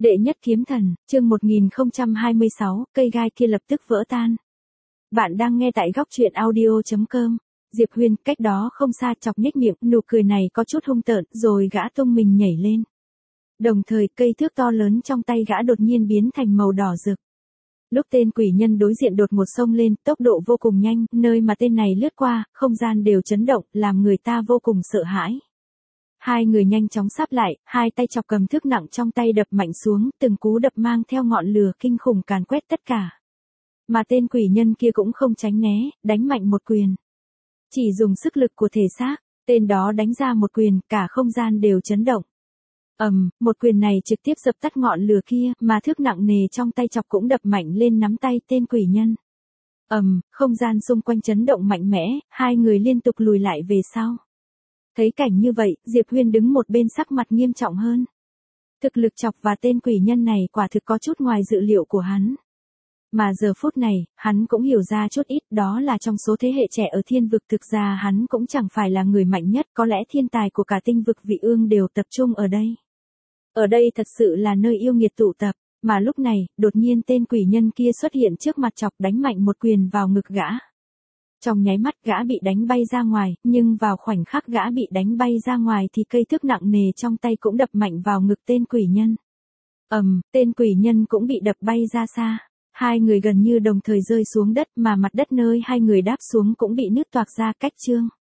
Đệ nhất kiếm thần, chương 1026, cây gai kia lập tức vỡ tan. Bạn đang nghe tại góc truyện audio.com. Diệp Huyền cách đó không xa chọc nhếch miệng, nụ cười này có chút hung tợn, rồi gã tung mình nhảy lên. Đồng thời cây thước to lớn trong tay gã đột nhiên biến thành màu đỏ rực. Lúc tên quỷ nhân đối diện đột ngột xông lên, tốc độ vô cùng nhanh, nơi mà tên này lướt qua, không gian đều chấn động, làm người ta vô cùng sợ hãi. Hai người nhanh chóng sáp lại, hai tay chọc cầm thước nặng trong tay đập mạnh xuống, từng cú đập mang theo ngọn lửa kinh khủng càn quét tất cả. Mà tên quỷ nhân kia cũng không tránh né, đánh mạnh một quyền. Chỉ dùng sức lực của thể xác, tên đó đánh ra một quyền, cả không gian đều chấn động. Một quyền này trực tiếp dập tắt ngọn lửa kia, mà thước nặng nề trong tay chọc cũng đập mạnh lên nắm tay tên quỷ nhân. Không gian xung quanh chấn động mạnh mẽ, hai người liên tục lùi lại về sau. Thấy cảnh như vậy, Diệp Huyền đứng một bên sắc mặt nghiêm trọng hơn. Thực lực chọc và tên quỷ nhân này quả thực có chút ngoài dự liệu của hắn. Mà giờ phút này, hắn cũng hiểu ra chút ít, đó là trong số thế hệ trẻ ở thiên vực thực ra hắn cũng chẳng phải là người mạnh nhất, có lẽ thiên tài của cả tinh vực Vị Ương đều tập trung ở đây. Ở đây thật sự là nơi yêu nghiệt tụ tập, mà lúc này, đột nhiên tên quỷ nhân kia xuất hiện trước mặt chọc đánh mạnh một quyền vào ngực gã. Trong nháy mắt gã bị đánh bay ra ngoài, nhưng vào khoảnh khắc gã bị đánh bay ra ngoài thì cây thước nặng nề trong tay cũng đập mạnh vào ngực tên quỷ nhân. Tên quỷ nhân cũng bị đập bay ra xa. Hai người gần như đồng thời rơi xuống đất mà mặt đất nơi hai người đáp xuống cũng bị nứt toạc ra cách trương.